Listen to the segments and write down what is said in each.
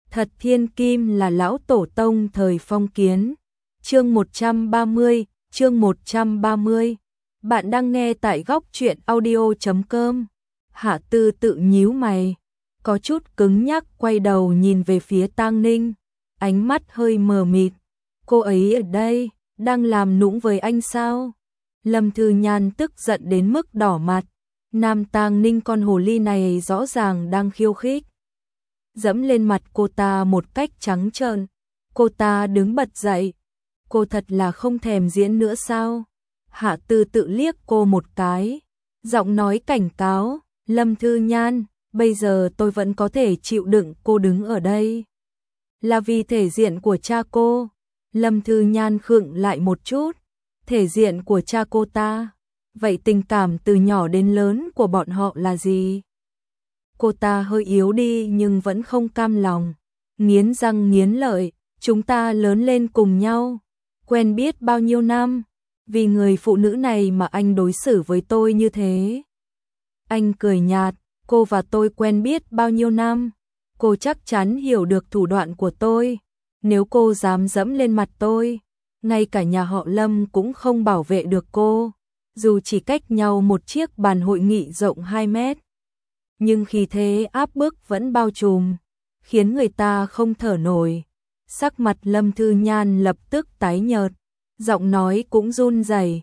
Thật thiên kim là lão tổ tông thời phong kiến. Chương 130, chương 130. Bạn đang nghe tại góc truyện audio.com. Hạ Tư tự nhíu mày, có chút cứng nhắc quay đầu nhìn về phía Tang Ninh, ánh mắt hơi mờ mịt. Cô ấy ở đây, đang làm nũng với anh sao? Lâm Thư Nhan tức giận đến mức đỏ mặt. Nam Tang Ninh con hồ ly này rõ ràng đang khiêu khích. Dẫm lên mặt cô ta một cách trắng trợn. Cô ta đứng bật dậy. Cô thật là không thèm diễn nữa sao? Hạ Tư tự liếc cô một cái, giọng nói cảnh cáo, Lâm Thư Nhan, bây giờ tôi vẫn có thể chịu đựng cô đứng ở đây. Là vì thể diện của cha cô. Lâm Thư Nhan khựng lại một chút. Thể diện của cha cô ta. Vậy tình cảm từ nhỏ đến lớn của bọn họ là gì? Cô ta hơi yếu đi nhưng vẫn không cam lòng. Nghiến răng nghiến lợi, chúng ta lớn lên cùng nhau. Quen biết bao nhiêu năm. Vì người phụ nữ này mà anh đối xử với tôi như thế. Anh cười nhạt, cô và tôi quen biết bao nhiêu năm. Cô chắc chắn hiểu được thủ đoạn của tôi. Nếu cô dám dẫm lên mặt tôi, ngay cả nhà họ Lâm cũng không bảo vệ được cô. Dù chỉ cách nhau một chiếc bàn hội nghị rộng 2 mét. Nhưng khí thế áp bức vẫn bao trùm, khiến người ta không thở nổi. Sắc mặt Lâm Thư Nhan lập tức tái nhợt, giọng nói cũng run rẩy.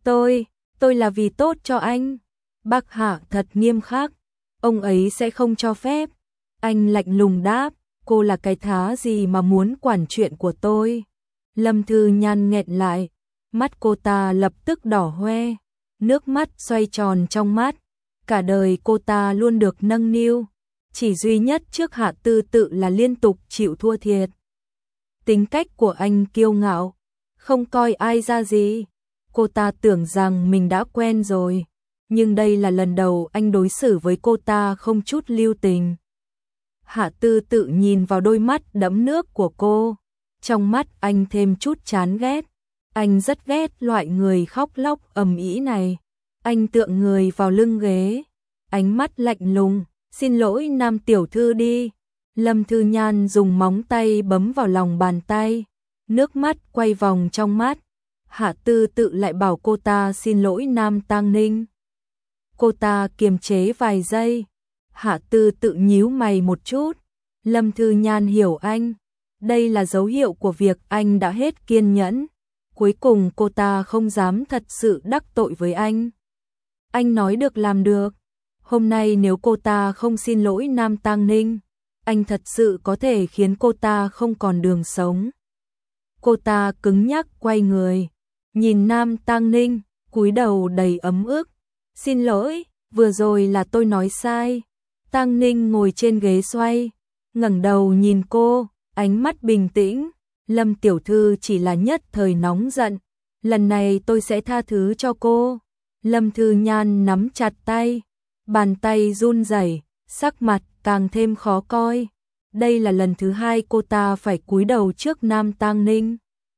Tôi là vì tốt cho anh. Bác Hạ thật nghiêm khắc, ông ấy sẽ không cho phép. Anh lạnh lùng đáp, cô là cái thá gì mà muốn quản chuyện của tôi. Lâm Thư Nhan nghẹn lại, mắt cô ta lập tức đỏ hoe, nước mắt xoay tròn trong mắt. Cả đời cô ta luôn được nâng niu, chỉ duy nhất trước Hạ Tư tự là liên tục chịu thua thiệt. Tính cách của anh kiêu ngạo, không coi ai ra gì. Cô ta tưởng rằng mình đã quen rồi, nhưng đây là lần đầu anh đối xử với cô ta không chút lưu tình. Hạ Tư tự nhìn vào đôi mắt đẫm nước của cô, trong mắt anh thêm chút chán ghét. Anh rất ghét loại người khóc lóc ầm ĩ này. Anh tựa người vào lưng ghế, ánh mắt lạnh lùng, xin lỗi Nam tiểu thư đi. Lâm Thư Nhan dùng móng tay bấm vào lòng bàn tay, nước mắt quay vòng trong mắt. Hạ Tư tự lại bảo cô ta xin lỗi Nam Tang Ninh. Cô ta kiềm chế vài giây. Hạ Tư tự nhíu mày một chút. Lâm Thư Nhan hiểu anh. Đây là dấu hiệu của việc anh đã hết kiên nhẫn. Cuối cùng cô ta không dám thật sự đắc tội với anh. Anh nói được làm được. Hôm nay nếu cô ta không xin lỗi Nam Tang Ninh, anh thật sự có thể khiến cô ta không còn đường sống. Cô ta cứng nhắc quay người, nhìn Nam Tang Ninh, cúi đầu đầy ấm ức. Xin lỗi, vừa rồi là tôi nói sai. Tang Ninh ngồi trên ghế xoay, ngẩng đầu nhìn cô, ánh mắt bình tĩnh. Lâm tiểu thư chỉ là nhất thời nóng giận, lần này tôi sẽ tha thứ cho cô. Lâm Thư Nhan nắm chặt tay, bàn tay run rẩy, sắc mặt càng thêm khó coi. Đây là lần thứ hai cô ta phải cúi đầu trước Nam Tang Ninh.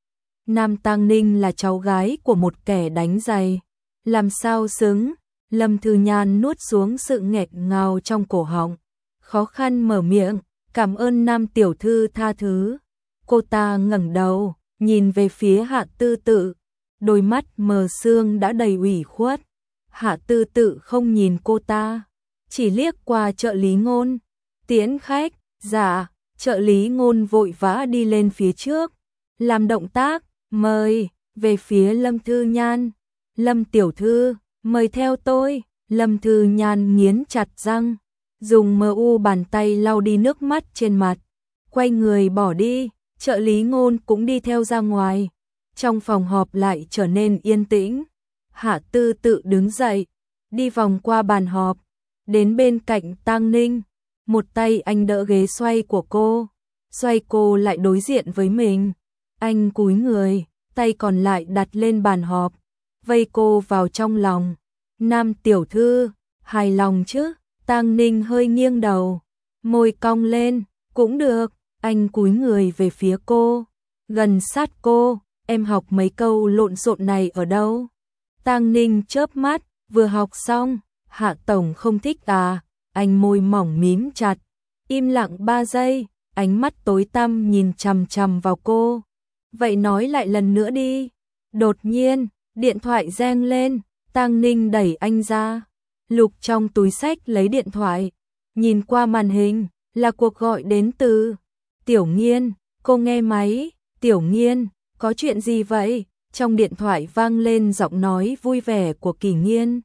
Nam Tang Ninh là cháu gái của một kẻ đánh giày, làm sao xứng. Lâm Thư Nhan nuốt xuống sự nghẹt ngào trong cổ họng, khó khăn mở miệng, cảm ơn Nam tiểu thư tha thứ. Cô ta ngẩng đầu, nhìn về phía Hạ Tư tự, đôi mắt mờ sương đã đầy ủy khuất. Hạ Tư tự không nhìn cô ta, chỉ liếc qua trợ lý Ngôn. Tiễn khách. Dạ. Trợ lý Ngôn vội vã đi lên phía trước, làm động tác mời về phía Lâm Thư Nhan. Lâm tiểu thư, mời theo tôi. Lâm Thư Nhan nghiến chặt răng, dùng bàn tay lau đi nước mắt trên mặt, quay người bỏ đi. Trợ lý Ngôn cũng đi theo ra ngoài. Trong phòng họp lại trở nên yên tĩnh. Hạ Tư tự đứng dậy, đi vòng qua bàn họp, đến bên cạnh Tang Ninh. Một tay anh đỡ ghế xoay của cô, xoay cô lại đối diện với mình. Anh cúi người, tay còn lại đặt lên bàn họp, vây cô vào trong lòng. Nam tiểu thư, hài lòng chứ? Tang Ninh hơi nghiêng đầu, môi cong lên, cũng được. Anh cúi người về phía cô, gần sát cô. Em học mấy câu lộn xộn này ở đâu? Tang Ninh chớp mắt, vừa học xong. Hạ tổng không thích à? Anh môi mỏng mím chặt, im lặng 3 giây, ánh mắt tối tăm nhìn chằm chằm vào cô. Vậy nói lại lần nữa đi. Đột nhiên, điện thoại reng lên, Tang Ninh đẩy anh ra. Lục trong túi xách lấy điện thoại, nhìn qua màn hình, là cuộc gọi đến từ Tiểu Nghiên. Cô nghe máy. Tiểu Nghiên, có chuyện gì vậy? Trong điện thoại vang lên giọng nói vui vẻ của Kỳ Nghiên.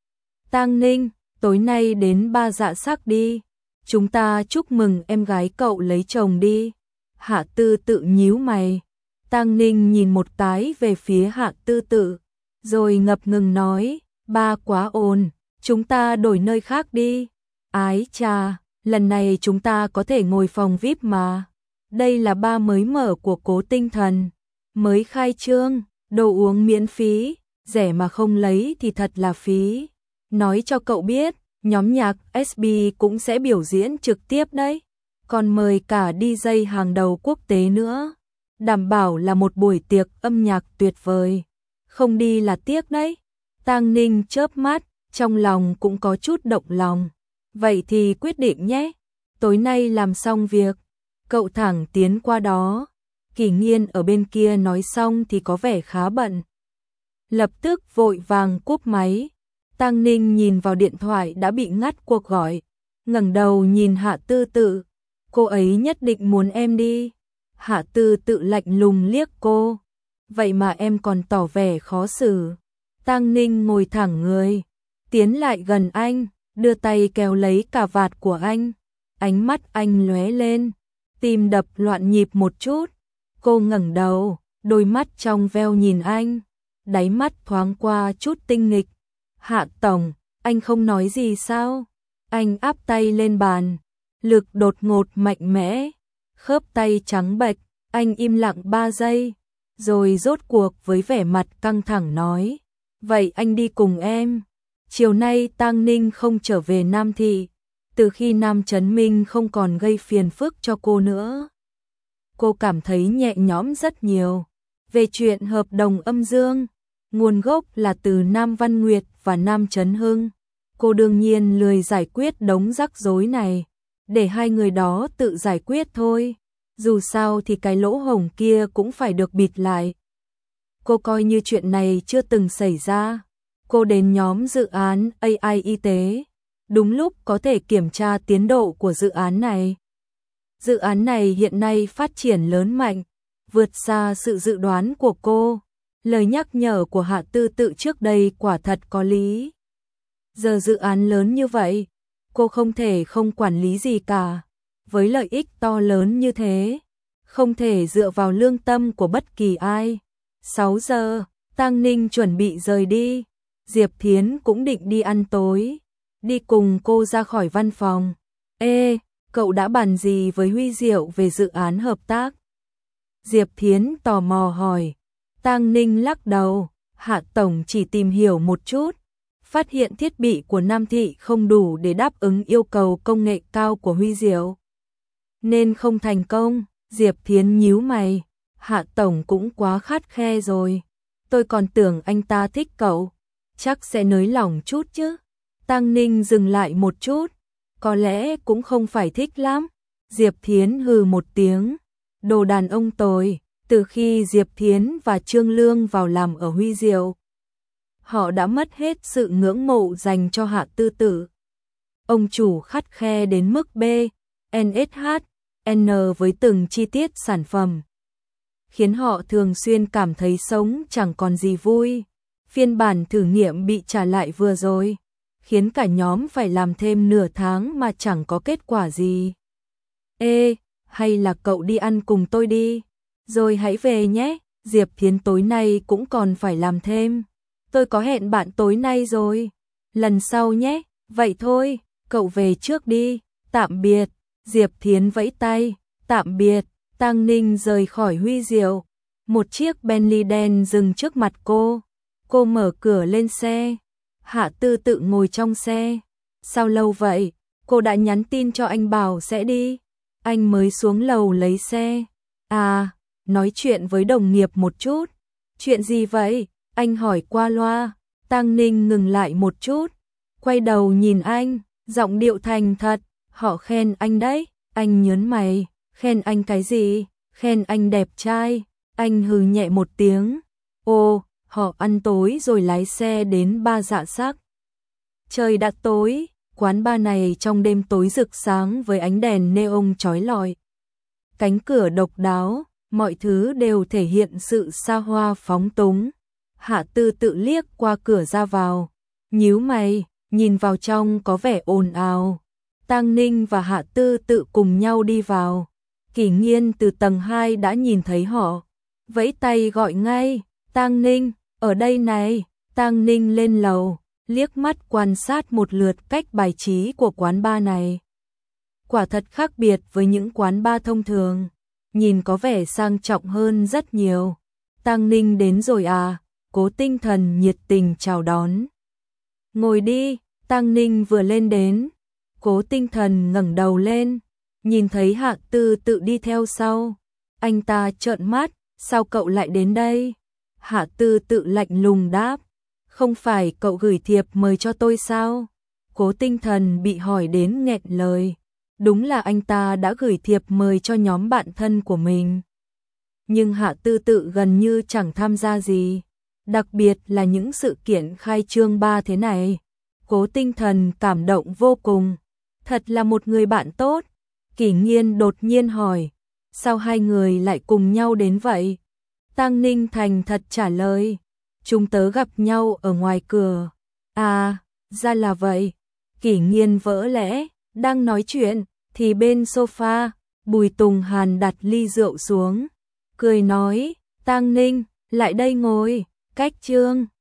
Tang Ninh, tối nay đến Ba Dạ Sắc đi. Chúng ta chúc mừng em gái cậu lấy chồng đi. Hạ Tư Tự nhíu mày. Tang Ninh nhìn một cái về phía Hạ Tư Tự, rồi ngập ngừng nói, ba quá ồn, chúng ta đổi nơi khác đi. Ái chà, lần này chúng ta có thể ngồi phòng VIP mà. Đây là ba mới mở của Cố Tinh Thần, mới khai trương, đồ uống miễn phí, rẻ mà không lấy thì thật là phí. Nói cho cậu biết, nhóm nhạc SB cũng sẽ biểu diễn trực tiếp đấy, còn mời cả DJ hàng đầu quốc tế nữa. Đảm bảo là một buổi tiệc âm nhạc tuyệt vời. Không đi là tiếc đấy. Tang Ninh chớp mắt, trong lòng cũng có chút động lòng. Vậy thì quyết định nhé. Tối nay làm xong việc, cậu thẳng tiến qua đó. Kỳ Nghiên ở bên kia nói xong thì có vẻ khá bận. Lập tức vội vàng cúp máy. Tang Ninh nhìn vào điện thoại đã bị ngắt cuộc gọi, ngẩng đầu nhìn Hạ Tư Tự. Cô ấy nhất định muốn em đi. Hạ Tư Tự lạnh lùng liếc cô. Vậy mà em còn tỏ vẻ khó xử. Tang Ninh ngồi thẳng người, tiến lại gần anh, đưa tay kéo lấy cà vạt của anh. Ánh mắt anh lóe lên, tim đập loạn nhịp một chút. Cô ngẩng đầu, đôi mắt trong veo nhìn anh, đáy mắt thoáng qua chút tinh nghịch. Hạ tổng, anh không nói gì sao? Anh áp tay lên bàn, lực đột ngột mạnh mẽ, khớp tay trắng bệch. Anh im lặng 3 giây, rồi rốt cuộc với vẻ mặt căng thẳng nói, vậy anh đi cùng em. Chiều nay Tang Ninh không trở về Nam Thị, từ khi Nam Trấn Minh không còn gây phiền phức cho cô nữa. Cô cảm thấy nhẹ nhõm rất nhiều. Về chuyện hợp đồng âm dương, nguồn gốc là từ Nam Văn Nguyệt và Nam Trấn Hưng. Cô đương nhiên lười giải quyết đống rắc rối này, để hai người đó tự giải quyết thôi. Dù sao thì cái lỗ hổng kia cũng phải được bịt lại. Cô coi như chuyện này chưa từng xảy ra. Cô đến nhóm dự án AI y tế, đúng lúc có thể kiểm tra tiến độ của dự án này. Dự án này hiện nay phát triển lớn mạnh, vượt xa sự dự đoán của cô. Lời nhắc nhở của Hạ Tư Tự trước đây quả thật có lý. Giờ dự án lớn như vậy, cô không thể không quản lý gì cả. Với lợi ích to lớn như thế, không thể dựa vào lương tâm của bất kỳ ai. 6 giờ, Tang Ninh chuẩn bị rời đi. Diệp Thiến cũng định đi ăn tối, đi cùng cô ra khỏi văn phòng. Ê, cậu đã bàn gì với Huy Diệu về dự án hợp tác? Diệp Thiến tò mò hỏi. Tang Ninh lắc đầu, Hạ tổng chỉ tìm hiểu một chút, phát hiện thiết bị của Nam Thị không đủ để đáp ứng yêu cầu công nghệ cao của Huy Diệu, nên không thành công. Diệp Thiến nhíu mày, Hạ tổng cũng quá khắt khe rồi. Tôi còn tưởng anh ta thích cậu, chắc sẽ nới lỏng chút chứ. Tang Ninh dừng lại một chút, có lẽ cũng không phải thích lắm. Diệp Thiến hừ một tiếng, đồ đàn ông tồi. Từ khi Diệp Thiến và Trương Lương vào làm ở Huy Diệu, họ đã mất hết sự ngưỡng mộ dành cho Hạ Tư Tự. Ông chủ khắt khe đến mức B, NSH, N với từng chi tiết sản phẩm, khiến họ thường xuyên cảm thấy sống chẳng còn gì vui. Phiên bản thử nghiệm bị trả lại vừa rồi, khiến cả nhóm phải làm thêm nửa tháng mà chẳng có kết quả gì. Ê, hay là cậu đi ăn cùng tôi đi, rồi hãy về nhé. Diệp Thiến tối nay cũng còn phải làm thêm. Tôi có hẹn bạn tối nay rồi. Lần sau nhé. Vậy thôi, cậu về trước đi. Tạm biệt. Diệp Thiến vẫy tay. Tạm biệt. Tang Ninh rời khỏi Huy Diệu. Một chiếc Bentley đen dừng trước mặt cô. Cô mở cửa lên xe. Hạ Tư Tự ngồi trong xe. Sao lâu vậy? Cô đã nhắn tin cho anh bảo sẽ đi. Anh mới xuống lầu lấy xe. À, nói chuyện với đồng nghiệp một chút. Chuyện gì vậy? Anh hỏi qua loa. Tang Ninh ngừng lại một chút, quay đầu nhìn anh, giọng điệu thành thật. Họ khen anh đấy. Anh nhớn mày, Khen anh cái gì? Khen anh đẹp trai. Anh hừ nhẹ một tiếng. Ô, họ ăn tối rồi lái xe đến Ba Dạ Sắc. Trời đã tối, quán bar này trong đêm tối rực sáng với ánh đèn neon chói lọi. Cánh cửa độc đáo, mọi thứ đều thể hiện sự xa hoa phóng túng. Hạ Tư tự liếc qua cửa ra vào, nhíu mày, nhìn vào trong có vẻ ồn ào. Tang Ninh và Hạ Tư tự cùng nhau đi vào. Kỷ Nghiên từ tầng 2 đã nhìn thấy họ, vẫy tay gọi ngay, Tang Ninh, ở đây này. Tang Ninh lên lầu, liếc mắt quan sát một lượt cách bài trí của quán bar này. Quả thật khác biệt với những quán bar thông thường, nhìn có vẻ sang trọng hơn rất nhiều. Tang Ninh đến rồi à? Cố Tinh Thần nhiệt tình chào đón. Ngồi đi. Tang Ninh vừa lên đến, Cố Tinh Thần ngẩng đầu lên, nhìn thấy Hạ Tư tự đi theo sau. Anh ta trợn mắt, sao cậu lại đến đây? Hạ Tư tự lạnh lùng đáp, không phải cậu gửi thiệp mời cho tôi sao? Cố Tinh Thần bị hỏi đến nghẹn lời. Đúng là anh ta đã gửi thiệp mời cho nhóm bạn thân của mình. Nhưng Hạ Tư tự gần như chẳng tham gia gì, đặc biệt là những sự kiện khai trương bar thế này. Cố Tinh Thần cảm động vô cùng, thật là một người bạn tốt. Kỷ Nghiên đột nhiên hỏi, sao hai người lại cùng nhau đến vậy? Tang Ninh thành thật trả lời, chúng tớ gặp nhau ở ngoài cửa. À, ra là vậy. Kỷ Nghiên vỡ lẽ, đang nói chuyện, thì bên sofa, Bùi Tùng Hàn đặt ly rượu xuống, cười nói, Tang Ninh, lại đây ngồi, cách Trương.